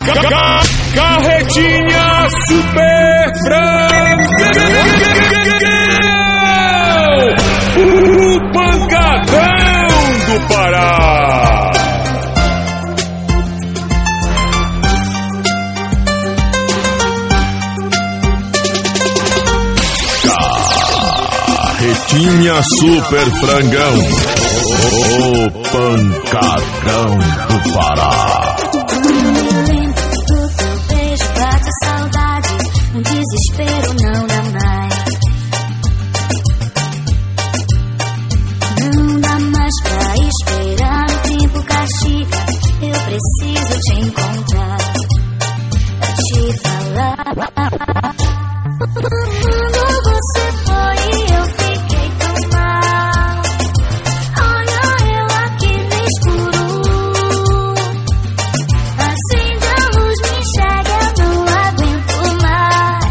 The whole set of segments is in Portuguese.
Carretinha Super Frangão, o pancadão do Pará. Carretinha Super Frangão, o pancadão do Pará. Um desespero não dá mais. Não dá mais pra esperar, o tempo castiga. Eu preciso te encontrar, pra te falar. Quando você foi, eu fiquei tão mal. Olha eu aqui no escuro, acende a luz, me enxerga, eu não aguento mais.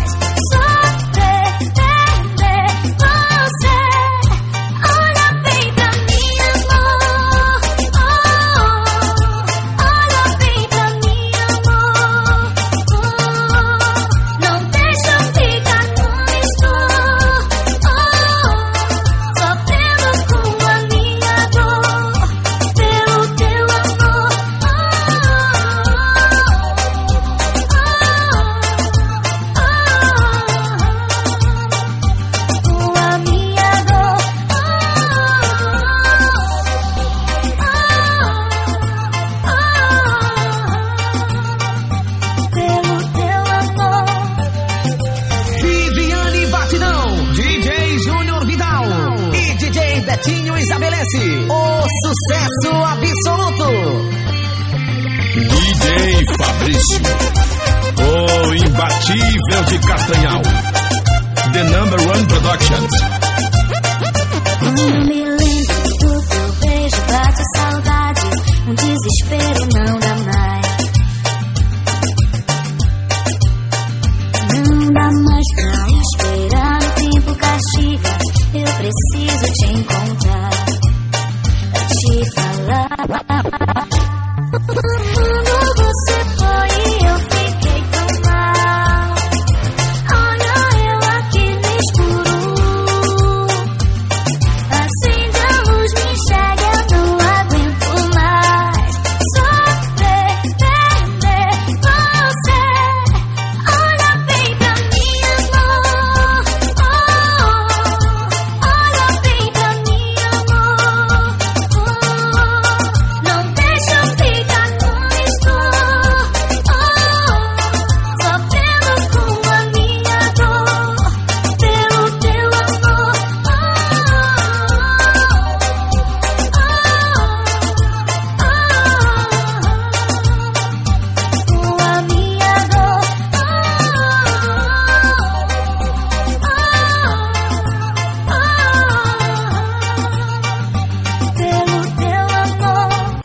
O sucesso absoluto. DJ Fabrício, o imbatível de Castanhal, The Number One Productions. Quando me lembro do teu beijo, bate saudade, um desespero não dá mais. Não dá mais pra esperar, o tempo castiga. Eu preciso te encontrar, te falar. Quando você foi, eu fiquei tão mal. Olha eu aqui no escuro, acende a luz, me enxerga, eu não aguento mais. Sofrer, perder você. Olha bem pra mim, amor. Olha bem pra mim, amor. Não deixa eu ficar no escuro, sofrendo com a minha dor, pelo teu amor, com a minha dor, pelo teu amor.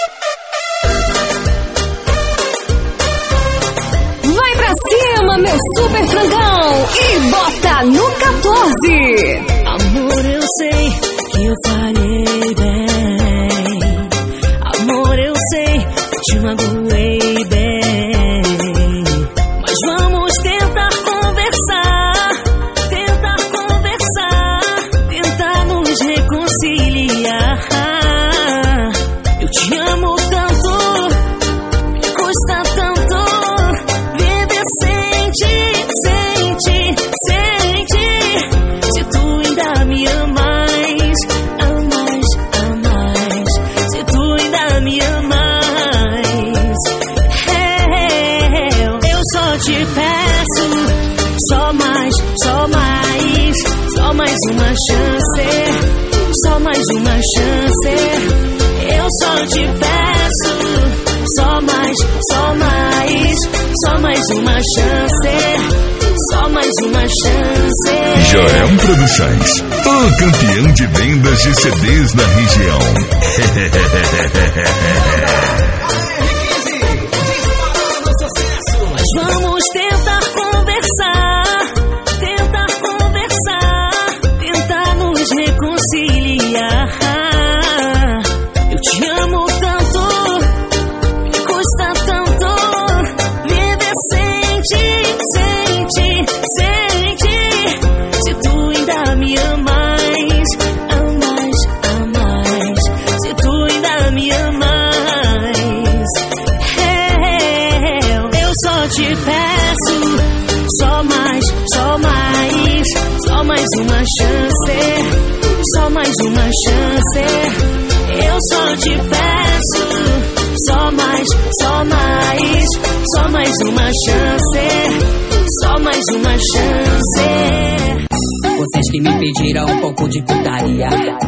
Vai pra cima, meu super frangão, e bota no 14. Amor, eu sei que eu falhei bem. Amor, eu sei que te magoei bem. Mas vamos tentar conversar, tentar nos reconciliar. Eu te amo tanto, me custa tanto viver sem ti, sem ti, sem ti. Se tu ainda me amas, amas, amas. Se tu ainda me amas, eu só te peço, só mais, só mais, só mais uma chance, só mais uma chance. Eu só te peço, só mais, só mais, só mais uma chance, só mais uma chance. Joel Produções, o campeão de vendas de CDs da região. Mas vamos tentar conversar, tentar nos reconciliar. Eu te amo tanto, me custa tanto só te peço, só mais uma chance, só mais uma chance. Eu só te peço, só mais uma chance, só mais uma chance. Vocês que me pediram um pouco de putaria,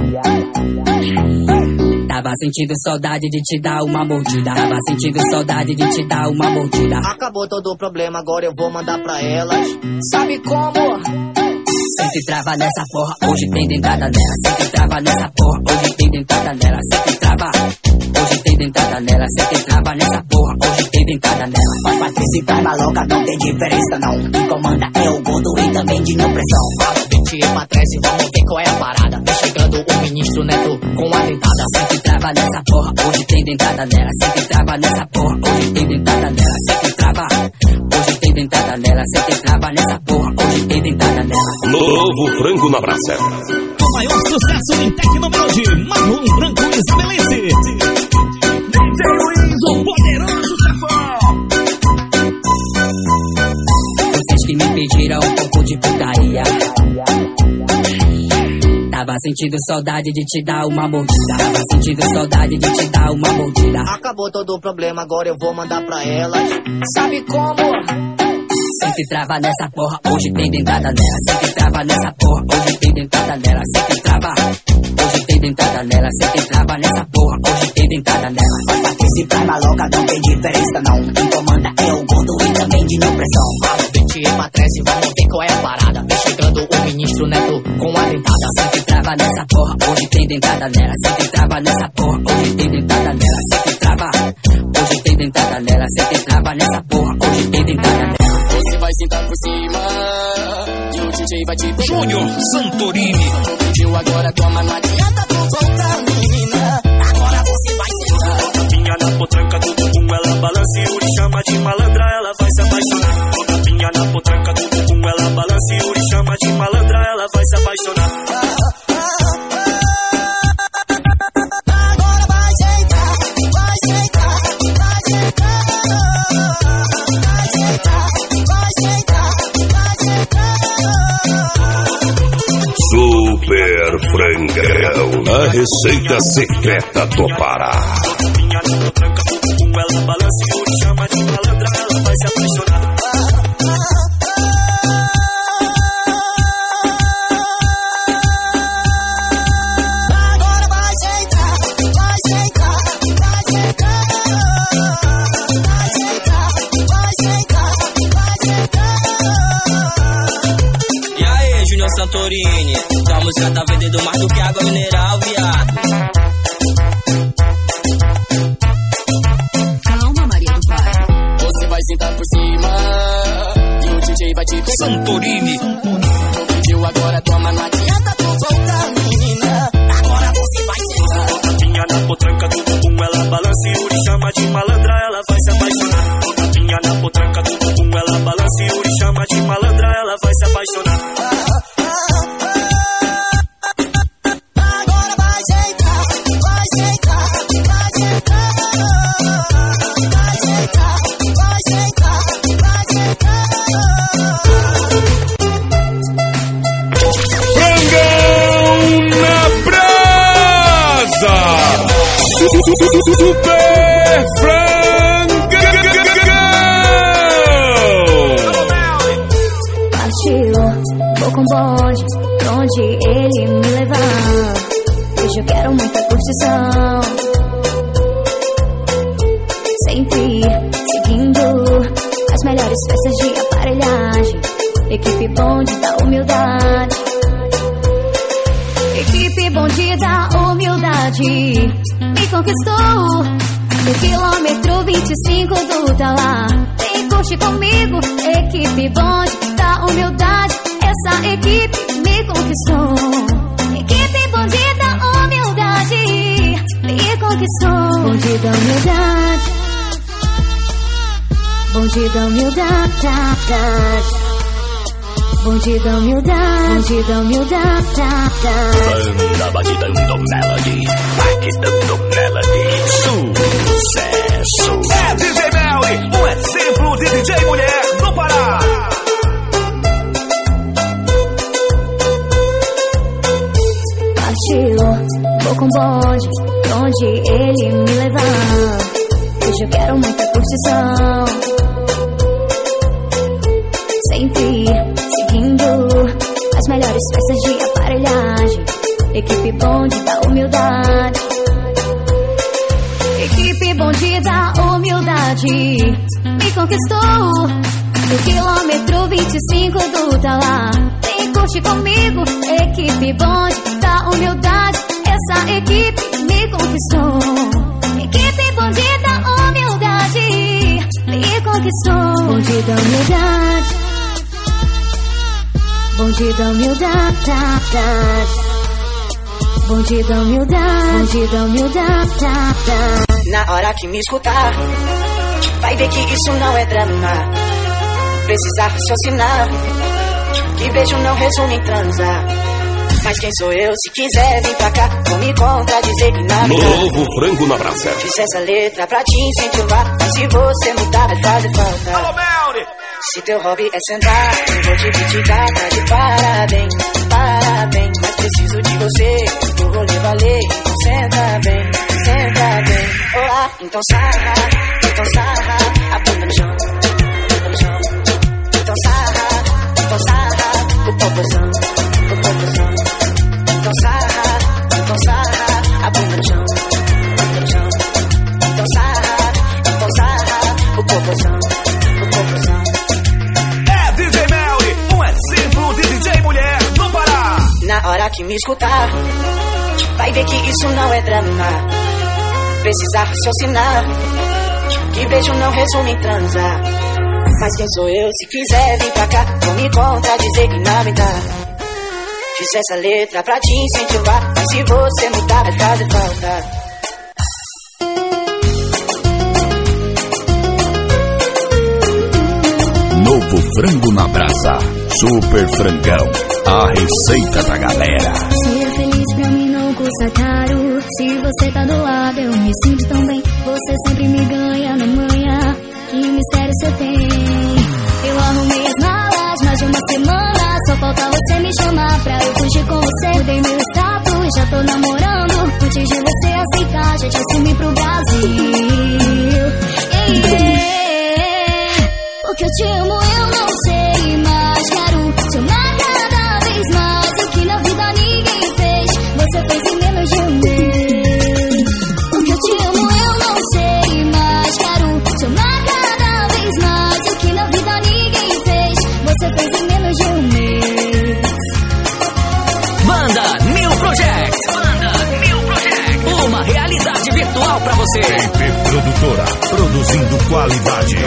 tava sentindo saudade de te dar uma mordida. Tava sentindo saudade de te dar uma mordida. Acabou todo o problema, agora eu vou mandar pra elas. Sabe como? Sempre trava nessa porra, hoje tem dentada nela. Sempre trava nessa porra, hoje tem dentada nela. Sempre trava, hoje tem dentada nela. Sempre trava nessa porra, hoje tem dentada nela. Mas Patrícia e Prima louca não tem diferença não. Quem comanda é o gordo e também de não pressão. Fala 20 e Patrícia, vamos ver qual é a parada. Vem chegando o ministro Neto com a dentada. Sempre trava nessa porra, hoje tem dentada nela. Sempre trava nessa porra, hoje tem dentada nela. Sempre trava, hoje tem dentada nela. Sempre trava nessa porra, hoje tem dentada nela. Novo frango na praça. O maior sucesso em tecnologia, Marlon Franco estabelece. DJ Luiz, o poderoso chefão. Vocês que me pediram um pouco de putaria, tava sentindo saudade de te dar uma mordida. Tava sentindo saudade de te dar uma mordida. Acabou todo o problema, agora eu vou mandar pra elas. Sabe como? Sempre trava nessa porra, hoje tem dentada nela. Sempre trava nessa porra, hoje tem dentada nela. Sempre trava, hoje tem dentada nela. Sempre trava nessa porra, hoje tem dentada nela. Mas Patrícia e Prima louca não tem diferença não. Quem comanda é o gordo e também de não pressão. Fala 20 e Patrícia, vamos ver qual é a parada. Vem chegando o ministro Neto com a dentada. Sempre trava nessa porra, hoje tem dentada nela. Sempre trava nessa porra, hoje tem dentada nela. Sempre trava, hoje tem dentada nela. Sempre trava nessa porra, hoje tem dentada nela. Você vai sentar por cima e o DJ vai te pegar. Júnior Santorini. Pediu agora, toma, não adianta tu voltar, menina. Agora você vai sentar. Tapinha na potranca do bumbum, ela balança e o chama de malandra, ela vai se apaixonar. Tapinha na potranca do bumbum, ela balança e o chama de malandra, ela vai se apaixonar. Agora vai sentar, vai sentar, vai sentar. Vai sentar, vai sentar, vai sentar. Super Frangão. A receita secreta do Pará. Tapinha na potranca do bumbum, ela balança e o chama de malandra, ela vai se apaixonar. Agora vai sentar, vai sentar, vai sentar. Vai sentar, vai sentar, vai sentar. E aí, Júnior Santorini, tua música tá vendendo mais do que água mineral, viado. Calma, Maria do Pai. Você vai sentar por cima e o DJ vai te pegar. Santorini. Tu pediu agora, toma, não adianta tu voltar, menina. Agora você vai sentar. Tapinha na potranca do bumbum, ela balança e o chama de malandra, ela vai se apaixonar. Tapinha na potranca do bumbum, ela balança e o chama de malandra, ela vai se apaixonar. Agora vai sentar, vai sentar, vai sentar. Vai sentar, vai sentar, vai sentar. Frangão na brasa. Super Frangão. Partiu, vou com bonde, pra onde ele me levar. Hoje eu quero muita curtição, sempre seguindo as melhores festas de aparelhagem. Equipe bonde da humildade, equipe bonde da humildade. Me conquistou no quilômetro 25 do Talá. Vem curte comigo, equipe bonde da humildade. Essa equipe me conquistou. Equipe bonde da humildade me conquistou. Bonde da humildade, bonde da humildade, bonde da humildade, bonde da humildade. Banda batidando melody, batidando melody, sucesso. É DJ Melly, um exemplo de DJ DJ Mulher do Pará. Partiu, vou com bonde, pra onde ele me levar. Hoje eu quero muita curtição, sempre seguindo as melhores peças de aparelhagem. Equipe bonde da humildade, equipe bonde da humildade, me conquistou no quilômetro 25 do Talá. Vem curte comigo, equipe bonde da humildade, essa equipe me conquistou. Equipe bonde da humildade, me conquistou. Bonde da humildade, bonde da humildade, bonde da humildade, bonde da humildade. Na hora que me escutar, vai ver que isso não é drama. Precisa raciocinar, que beijo não resume em transar. Mas quem sou eu? Se quiser vir pra cá, vou me contradizer que na vida. Novo frango na brasa. Fiz essa letra pra te incentivar, mas se você mudar vai fazer falta. Alô, Melri! Se teu hobby é sentar, eu vou te criticar, tá de parabéns, parabéns. Mas preciso de você, pro rolê valer. Então senta bem, olá. Então sarra, a bunda no chão, bunda no chão. Então sarra, o popozão, o popozão. Então sarra, a bunda no chão, bunda no chão. Então sarra, o popozão, o popozão. É DJ Melri, um exemplo de DJ Mulher do Pará. Na hora que me escutar, vai ver que isso não é drama. Precisa raciocinar, que beijo não resume em transar. Mas quem sou eu? Se quiser vir pra cá, vou me contradizer que não me dá. Fiz essa letra pra te incentivar, mas se você mudar vai fazer falta. Novo frango na brasa. Super frangão. A receita da galera. Ser feliz pra mim não custa caro. Se você tá do lado eu me sinto tão bem. Você sempre me ganha na manhã. Que mistério você tem? Eu arrumei as malas mais de uma semana. Só falta você me chamar pra eu fugir com você. Mudei meu status, já tô namorando. Antes de você aceitar, já te assumi pro Brasil. Porque eu te amo, eu não sei, mas quero te amar cada vez mais. O que na vida ninguém fez, você fez em menos de um mês. Porque eu te amo, eu não sei, mas quero te amar cada vez mais. O que na vida ninguém fez, você fez em menos de um mês. Banda New Project. Uma realidade virtual pra você. EP Produtora, produzindo qualidade.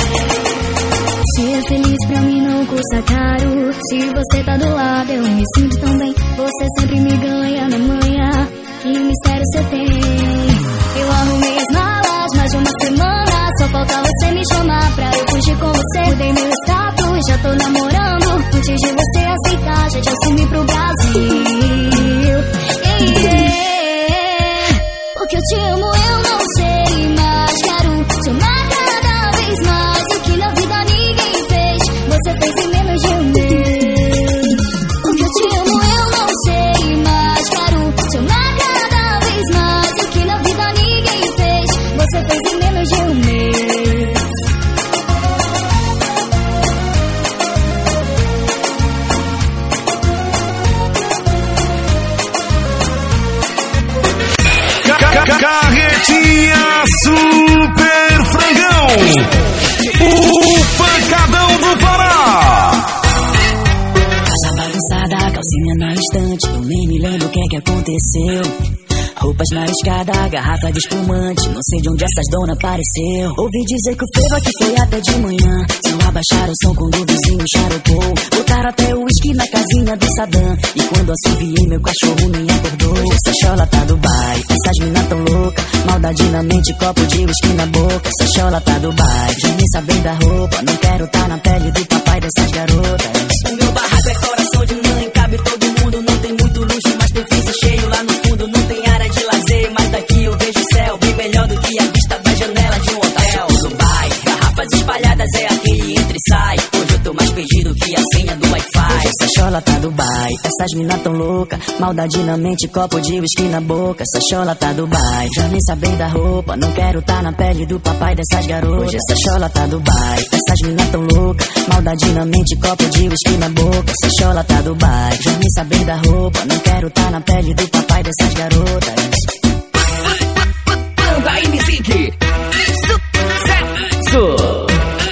Ser feliz pra mim não custa caro. Se você tá do lado eu me sinto tão bem. Você sempre me ganha na manhã. Que mistério você tem? Eu arrumei as malas mais de uma semana. Só falta você me chamar pra eu fugir com você. Mudei meu status, já tô namorando. Antes de você aceitar, já te assumi pro Brasil. Porque eu te amo, eu não sei, mas quero te amar cada vez mais. O que na vida ninguém fez, você fez em menos de um mês. Porque eu te amo, eu não sei, mas quero te amar cada vez mais. O que na vida ninguém fez, você fez em menos de um mês. Carretinha Super Frangão. O pancadão do Pará. Casa bagunçada, calcinha na estante. Eu nem me lembro o que aconteceu. Roupas na escada, garrafa de espumante. Não sei de onde essas donas apareceu. Ouvi dizer que o frevo aqui foi até de manhã. Só abaixaram o som quando o vizinho charopou. Botaram até o uísque na casinha do Saddam. E quando assoviei, meu cachorro me acordou. Essa chola tá Dubai, essas mina tão louca. Maldade na mente, copo de uísque na boca. Essa chola tá Dubai, já nem saber da roupa. Não quero tá na pele do papai dessas garotas. O meu barraco é coração de mãe, cabe todo mundo. Não tem muito luxo, mas tem freezer cheio lá no fundo. Não tem área de lazer, mas daqui eu vejo o céu bem melhor do que a vista da janela de um hotel. Dubai, garrafas espalhadas é aqui. pedidos que a senha do Wi-Fi. Essa chola tá Dubai, essas mina tão louca. Maldade na mente, copo de whisky na boca. Essa chola tá Dubai, já nem sabem da roupa. Não quero tá na pele do papai dessas garotas. Hoje essa chola tá Dubai, essas mina tão louca. Maldade na mente, copo de whisky na boca. Essa chola tá Dubai, já nem sabem da roupa. Não quero tá na pele do papai dessas garotas. Banda aí, Music. Sucesso.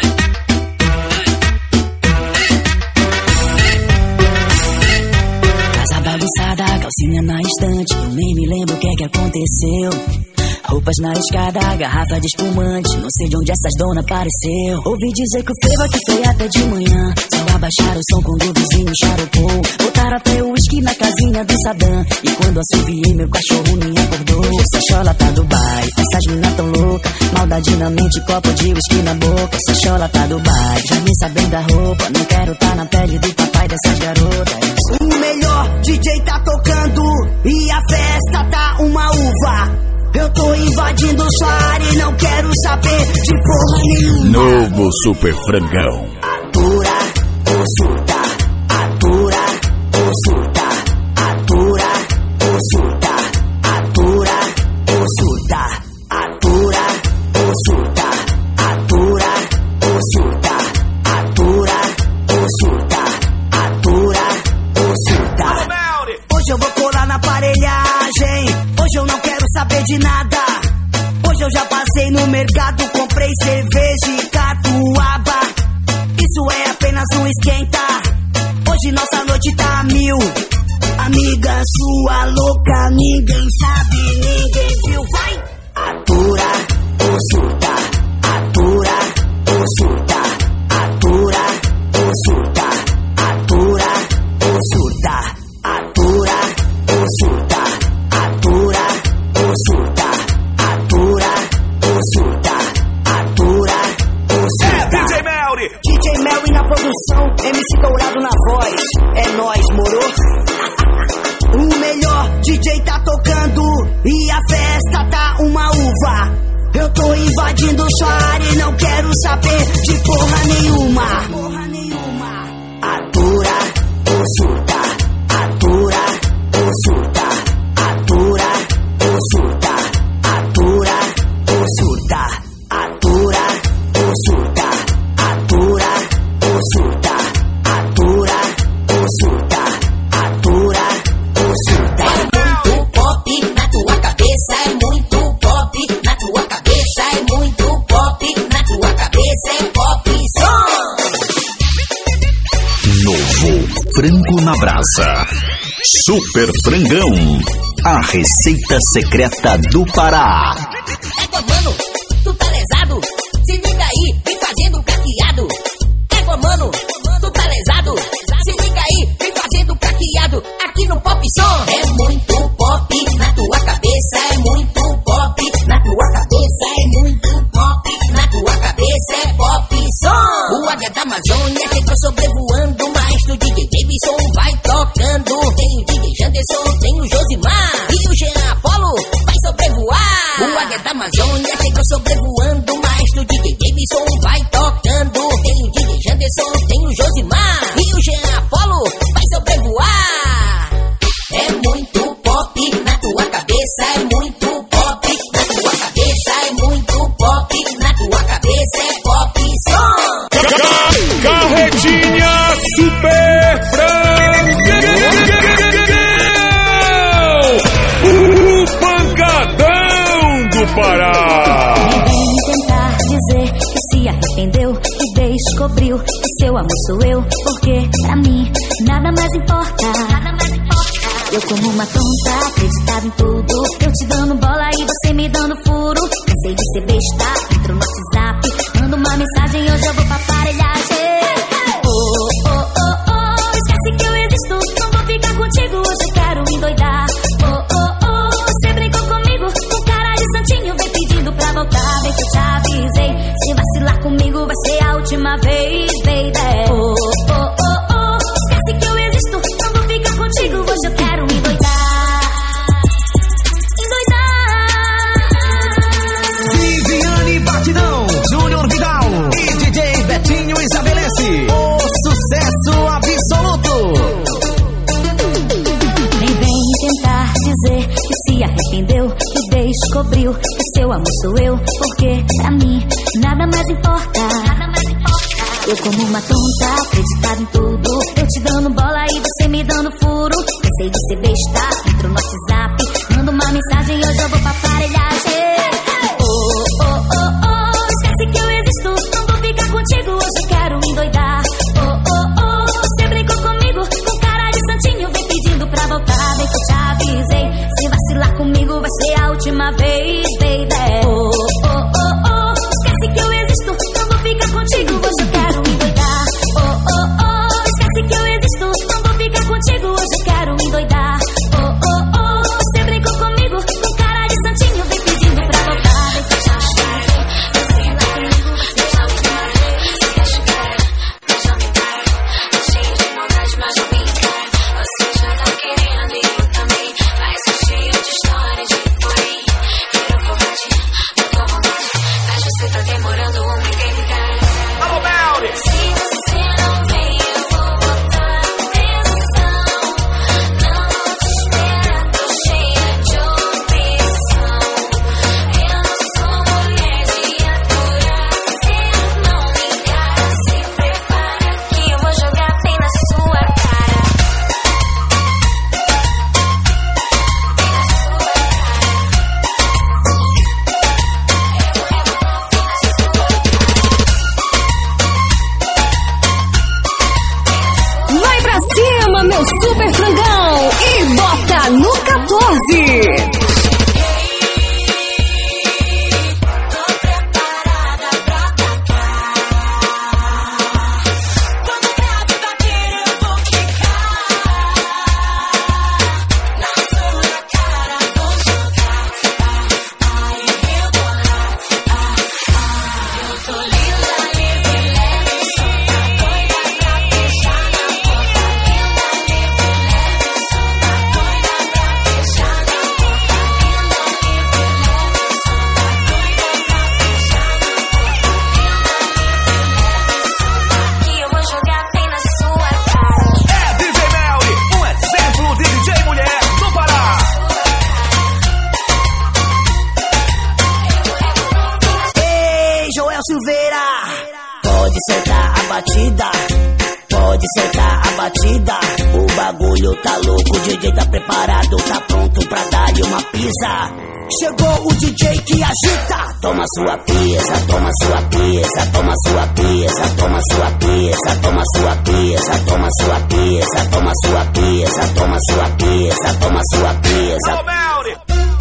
Casa bagunçada, calcinha na estante. Eu nem me lembro o que é que aconteceu. Roupas na escada, garrafa de espumante. Não sei de onde essas donas apareceu. Ouvi dizer que o frevo aqui foi até de manhã. Só abaixaram o som quando o vizinho charopou. Botaram até o uísque na casinha do Saddam. E quando assoviei, meu cachorro nem acordou. Essa chola tá Dubai, essas mina tão louca. Maldade na mente, copo de uísque na boca. Essa chola tá Dubai, já nem sabem da roupa. Não quero tá na pele do papai dessas garotas. O melhor DJ tá tocando e a festa tá uma uva. Eu tô invadindo sua área e não quero saber de porra nenhuma. Novo Super Frangão. Atura ou surta, atura ou surta, atura ou surta, atura ou surta, atura ou surta, atura ou surta, atura ou surta, atura ou surta. Hoje eu vou colar na aparelhagem. Hoje eu não quero saber de nada. Hoje eu já passei no mercado, comprei cerveja e catuaba. Isso é apenas um esquenta. Hoje nossa noite tá a 1000. Amiga sua louca, ninguém sabe, ninguém viu. Vai! Atura ou surta, atura ou surta, atura ou surta, atura ou surta, atura ou surta, atura ou surta, atura ou surta, atura ou surta. É DJ Melry! DJ Melry na produção, MC Dourado na voz. É nóis, moro? O melhor DJ tá tocando e a festa tá uma uva. Eu tô invadindo sua área e não quero saber de porra nenhuma. Atura ou surta, atura ou surta, atura ou surta, atura ou surta, atura ou surta, atura ou surta, atura ou surta, atura ou surta. É muito pop na tua cabeça, é muito pop na tua cabeça, é muito pop na tua cabeça, é pop som. Novo Frango na Brasa. Super Frangão. A receita secreta do Pará. Égua, mano, tu tá lesado? Se liga aí, vem fazendo caqueado. Égua, mano, tu tá lesado? Se liga aí, vem fazendo caqueado. Aqui no Pop Som. É muito pop na tua cabeça, é muito pop na tua cabeça, é muito pop na tua cabeça, é Pop Som. O Águia da Amazônia entrou sobrevoando, o maestro DJ Davidson vai tocando. Tem o DJ Janderson, tem o Josimar e o Jean Apolo vai sobrevoar. O Águia da Amazônia entrou sobrevoando, o maestro DJ Davidson vai tocando. Tem o DJ Janderson, tem o Josimar e o Jean Apolo vai sobrevoar. É muito pop na tua cabeça, é muito pop na tua cabeça, é muito pop na tua cabeça, é Pop Som. Carretinha Super Frangão! O pancadão do Pará! Vem tentar dizer que se arrependeu, que descobriu que seu amor sou eu, porque pra mim nada mais importa. Eu como uma tonta, acreditava em tudo. Eu te dando bola e você me dando furo. Cansei de ser besta, entro no WhatsApp, mando uma mensagem, hoje eu vou pra aparelhagem. Oh, oh, oh, oh, esquece que eu existo, não vou ficar contigo, hoje eu quero endoidar. Oh, oh, oh, você brincou comigo, com cara de santinho, vem pedindo pra voltar, vem que eu te avisei. Se vacilar comigo vai ser a última vez, baby. Oh, oh, oh, oh, esquece que eu existo, não vou ficar contigo, hoje eu quero endoidar. Viviane Batidão, Júnior Vidal e DJ Betinho estabelece o descobriu que seu amor sou eu, porque pra mim nada mais importa. Eu como uma tonta, acreditava em tudo, eu te dando bola e você me dando furo. Pensei de ser besta, entro no WhatsApp, mando uma mensagem e hoje eu vou pra aparelhagem. Oh, oh, oh, oh, esquece que eu existo, não vou ficar contigo, hoje eu quero me endoidar. Oh, oh, oh, você brincou comigo, com cara de santinho, vem pedindo pra voltar, vem que eu te avisei. Se vacilar comigo vai ser a última vez, baby. Oh, oh, oh, oh, esquece que eu existo, não vou ficar contigo, hoje eu quero me endoidar. Oh, oh, oh, esquece que eu existo, não vou ficar contigo, hoje eu quero me endoidar. Oh, oh, oh, você brincou comigo, com cara de santinho, vem pedindo pra voltar, vem que eu te avisei. Vacilar comigo vai ser a última vez. Você acha que era, mas já me para. Tô cheio de maldade, mas não me encara. Você já tá querendo e eu também, mas eu cheio de história de porém. Virou covarde, tô com vontade, mas você tá demorando um me dedicar. Alô, Melly! Se você não vem, eu vou botar atenção. Não vou te esperar, tô cheia de opressão. Eu não sou mulher de aturar, cê não me encara. Se prepara que eu vou jogar bem na sua cara. Vai pra cima, meu super frangão, e bota no 14. Tô preparada pra atacar. Quando o grave bater eu vou quicar. Na sua cara vou jogar. Ai, rebolar. Eu tô linda, livre, leve, solta, doida pra beijar na boca. Linda, livre, leve, solta, doida pra beijar na boca. Linda, livre, leve, solta, doida pra beijar na boca. Linda, livre, leve, solta, que eu vou jogar bem na sua cara. É DJ Melly, um exemplo de DJ mulher do Pará. Ei, Joel Silveira, pode soltar a batida, pode soltar a batida. O bagulho tá louco, o DJ tá preparado, tá pronto pra dar-lhe uma pisa. Chegou o DJ que agita. Toma sua pisa, toma sua pisa, toma sua pisa, toma sua pisa, toma sua pisa, toma sua pisa, toma sua pisa, toma sua pisa, toma sua pisa. Alô, Melly!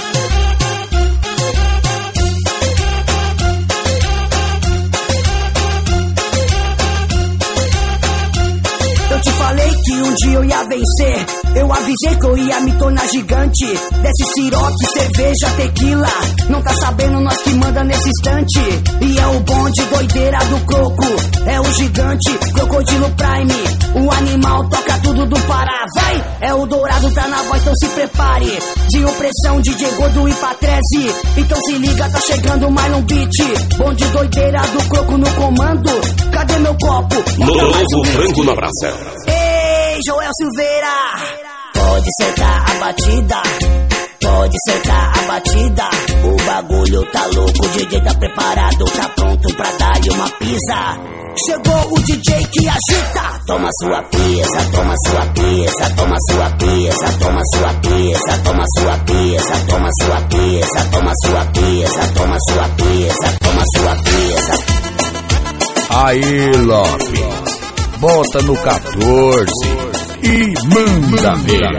Eu te falei que um dia eu ia vencer. Eu avisei que eu ia me tornar gigante. Desce siroque, cerveja, tequila. Não tá sabendo nós que manda nesse instante. E é o bonde doideira do croco. É o gigante, Crocodilo Prime. O animal toca tudo do Pará. Vai! É o dourado, tá na voz, então se prepare. De opressão, DJ Gordo e Patrese. Então se liga, tá chegando mais um beat. Bonde doideira do croco no comando. Cadê meu copo? Novo frango na brasa. Ei, Joel Silveira, pode soltar a batida, pode soltar a batida. O bagulho tá louco, o DJ tá preparado, tá pronto pra dar-lhe uma pisa. Chegou o DJ que agita. Toma sua pisa, toma sua pisa, toma sua pisa, toma sua pisa, toma sua pisa, toma sua pisa, toma sua pisa, toma sua pisa, toma sua pisa. Aí, Lopes, bota no 14 e manda ver.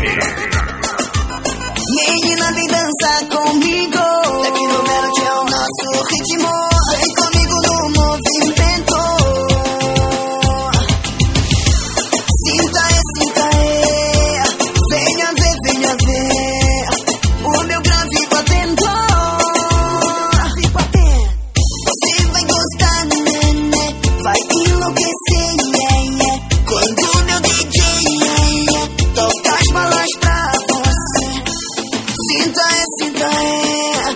Menina, vem dançar comigo. Aqui no Melody é o nosso ritmo. Vem comigo no movimento. Sinta é. Venha ver, venha ver. O meu grave batendo. Você vai gostar, né? Vai enlouquecer, quando o meu DJ toca as balas pra você. Sinta é.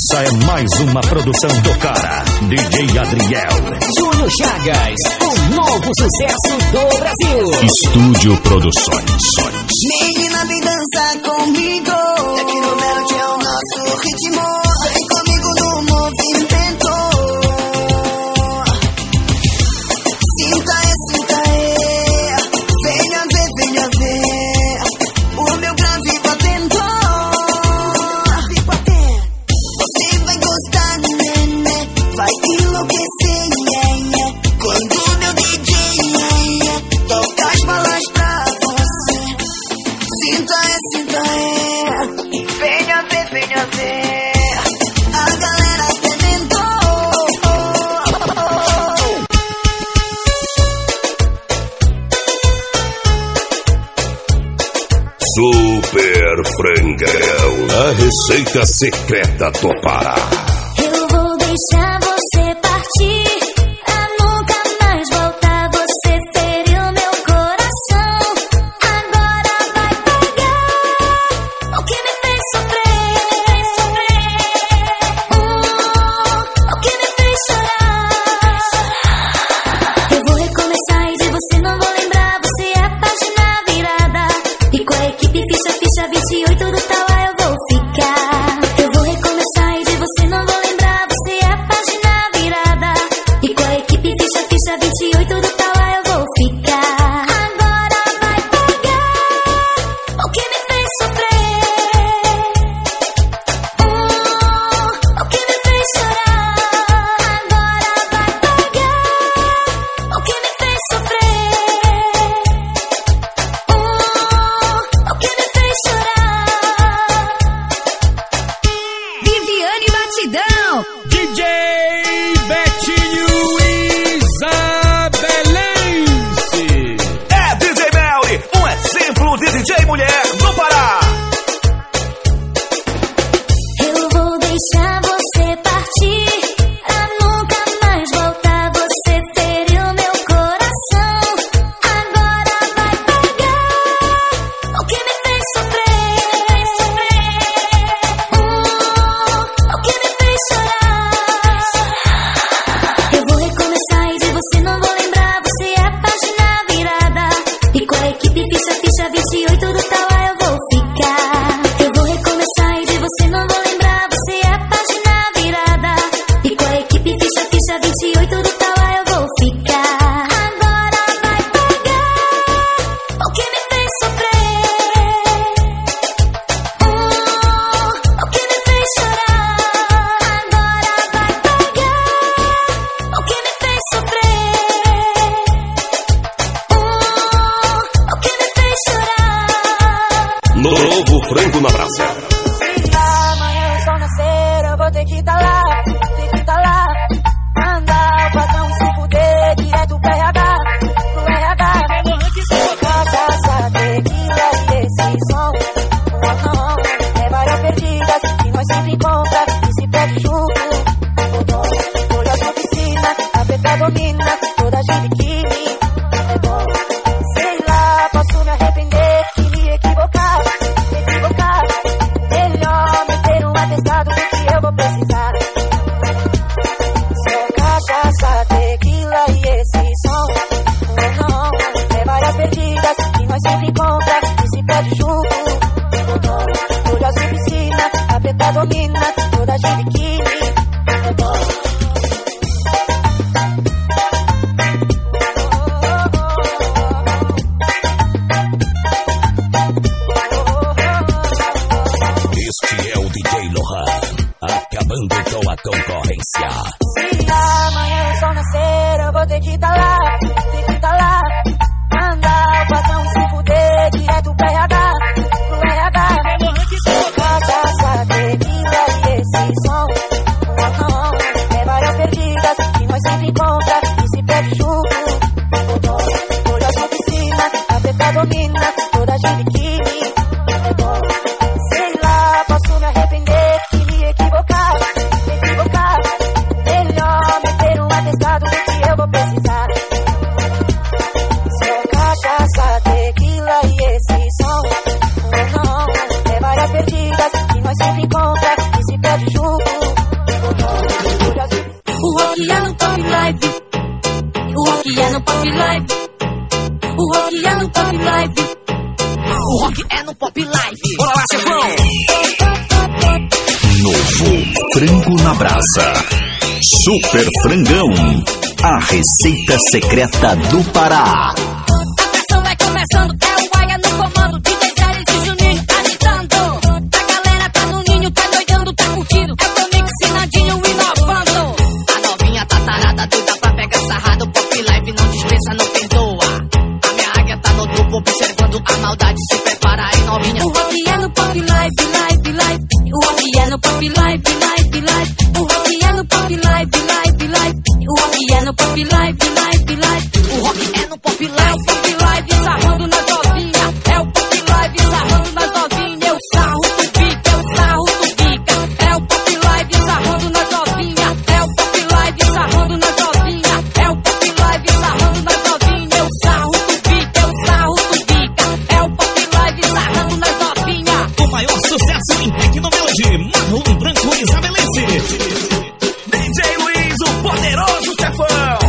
Essa é mais uma produção do cara, DJ Adriel. Júnior Chagas, o novo sucesso do Brasil. Estúdio Produções. Menina, vem dançar comigo. Aqui no Melody é o nosso ritmo. Vem comigo no movimento. Sinta é. Venha ver. O meu grave batendo. Você vai gostar, né? Vai enlouquecer, quando o meu DJ toca as balas pra você. Sinta é. Venha ver. A galera tremendo. Super Frangão, a receita secreta do Pará. Eu vou deixar você partir, pra nunca mais voltar. Você feriu meu coração, agora vai pagar o que me fez sofrer. O que me fez chorar. Eu vou recomeçar e de você não vou lembrar. Você é a página virada, e com a equipe ficha 28 do Tauá eu vou ficar. Eu vou recomeçar e de você não vou lembrar. Você é a página virada, e com a equipe ficha 28 do Tauá eu vou ficar. Agora vai pagar o que me fez sofrer. O que me fez chorar. Agora vai pagar o que me fez sofrer. O que me fez chorar. Viviane Batidão. DJ Betinho Isabelense. É DJ Melly, um exemplo de DJ mulher no Pará. Eu vou deixar você partir, pra nunca mais voltar. Você feriu meu coração, agora vai pagar o que me fez sofrer. O que me fez chorar. Eu vou recomeçar e de você não vou lembrar. Você é a página virada, e com a equipe ficha 28 do Tauá eu vou ficar. Eu vou recomeçar e de você não vou lembrar. Você é a página virada, e com a equipe ficha 28 do Tauá eu vou ficar. Agora vai pagar o que me fez sofrer. O que me fez chorar. Agora vai pagar o que me fez sofrer. O que me fez chorar. Novo Frango na Brasa. Se amanhã o sol nascer, eu vou ter que tá lá. Mandar o patrão se fuder direto pro RH. Cachaça, tequila e esse som. É várias perdidas que nós sempre encontra e se perde junto. Olha a sua piscina, a preta domina, toda de biquíni. Sei lá, posso me arrepender e me equivocar. Melhor meter um atestado do que eu vou precisar. Só cachaça, tequila e esse som. É várias perdidas que nós sempre encontra e se perde junto. Olha a sua piscina, a preta domina, toda de biquíni. Este é o DJ Lohan, acabando com a concorrência. Se amanhã o sol nascer, eu vou ter que tá lá. Mandar o patrão se fuder direto pro RH. Cachaça, tequila e esse som. É várias perdidas que nós sempre encontra e se perde junto. Olha a sua piscina, a preta domina, toda de biquíni. Sei lá, posso me arrepender e me equivocar. Melhor meter um atestado do que eu vou precisar. Frango na brasa. Super Frangão, a receita secreta do Pará. A pressão vai começando, é o Aia no comando, DJ Charles e Juninho agitando. A galera tá no ninho, tá doidando, tá curtindo. É o Tomix, Sinadinho inovando. A novinha tá tarada, doida pra pegar sarrado. Pop Live não dispensa, não perdoa. A minha águia tá no topo, observando a maldade. Se prepara aí, novinha. O rock é no Pop Live, live, live. O rock é no Pop Live, live, live. O rock é no Pop Live, live, live. O rock é no Pop Live, live, live. O rock é no Pop Live, Pop Live, sarrando nas novinhas. É o Pop Live, sarrando nas novinhas. Eu sarro, tu pica, eu sarro, tu pica. É o Pop Live, sarrando nas novinhas. É o Pop Live, sarrando nas novinhas. É o Pop Live, sarrando nas novinhas. Eu sarro, tu pica, eu sarro, tu pica. É o Pop Live, sarrando nas novinhas. O maior sucesso em Tecnomelody, Marlon Branco e Isabelice. DJ Luiz, o poderoso chefão.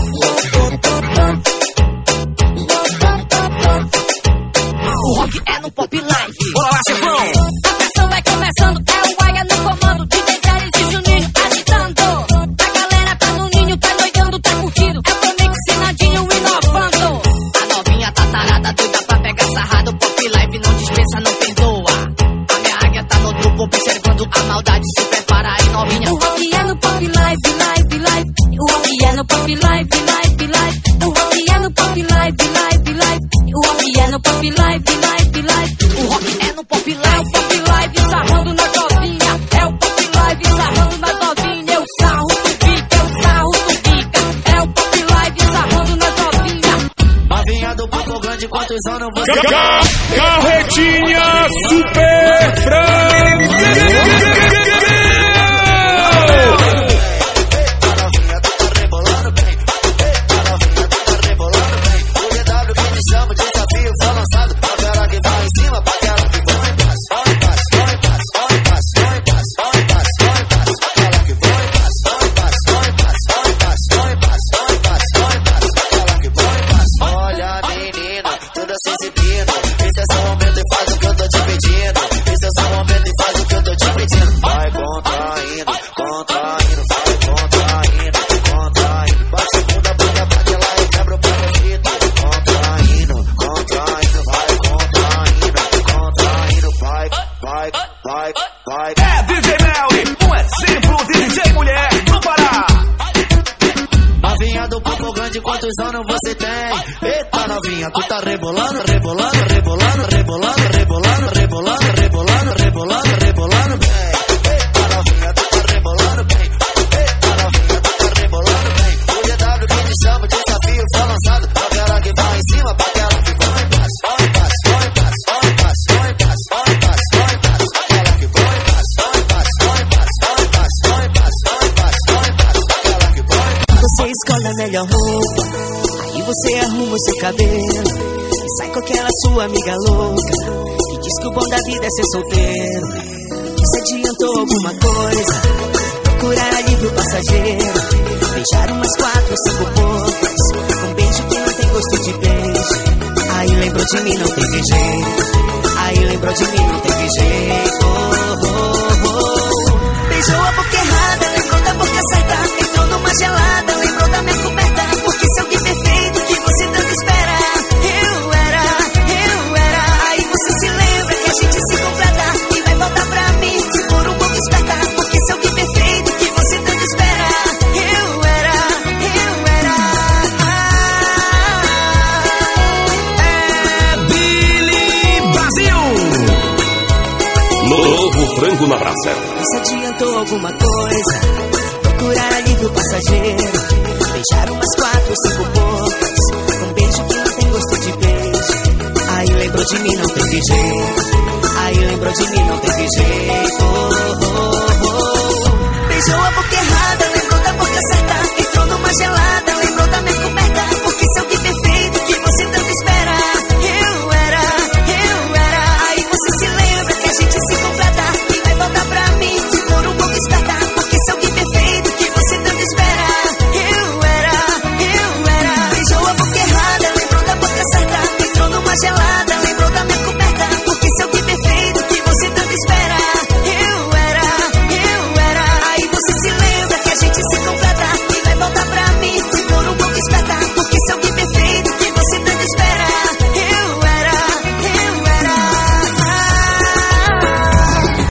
O rock é no Pop Live. Bora lá, chefão. A pressão vai começando, é o Aia no comando, DJ Charles e Juninho agitando. A galera tá no ninho, tá doidando, tá curtindo. É o Tomix, Sinadinho inovando. A novinha tá tarada, doida pra pegar sarrado. Pop Live não dispensa, não perdoa. A minha águia tá no topo, observando a maldade. Se prepara aí, novinha. O rock é no Pop Live, live, live. O rock é no Pop Live, live, live. O rock é no Pop Live, live, live. O rock é no Pop Live, live, live. O rock é no Pop Live, Pop Live, sarrando nas novinhas. É o Pop Live, sarrando nas novinhas. Eu sarro, tu pica, eu sarro, tu pica. É o Pop Live, sarrando nas novinhas. Novinha do Papo Grande, quantos anos você Carretinha Super Frangão. É DJ Melly, um exemplo de DJ mulher no Pará. Novinha do Papo Grande, quantos anos você tem? Eita novinha, tu tá rebolando, rebolando, rebolando, rebolando, rebolando, rebolando, rebolando, rebolando, rebolando bem. Eita novinha, tu tá rebolando bem. Eita novinha, tu tá rebolando bem. O DW que me chama, o desafio foi lançado. Pra aquela que vai em cima, pra aquela que vai em baixo. Vai em baixo, vai em baixo, vai em baixo, vai em baixo, vai em baixo, vai em baixo. Aquela que vai em baixo, vai em baixo, vai em baixo, vai em baixo, vai em baixo, vai em baixo, vai em baixo. Aquela que vai em baixo. Você escolhe a melhor roupa, aí você arruma o seu cabelo e sai com aquela sua amiga louca que diz que o bom da vida é ser solteiro. Você adiantou alguma coisa, procurar alívio passageiro, beijar umas 4 ou 5 bocas, um beijo que não tem gosto de beijo. Aí lembrou de mim, não teve jeito. Aí lembrou de mim, não teve jeito. Beijou a boca errada, lembrou da boca certa, entrou numa gelada, lembrou da minha coberta, porque seu que perfeito que você tanto espera. Eu era. Aí você se lembra que a gente se completa e vai voltar pra mim se for um pouco esperta, porque seu que perfeito que você tanto espera. Eu era. É Billy Brasil. Novo Frango na brasa. Você adiantou alguma coisa, procurar alívio passageiro, beijar umas 4 ou 5 bocas, um beijo que não tem gosto de beijo. Aí lembrou de mim, não teve jeito. Aí lembrou de mim, não teve jeito.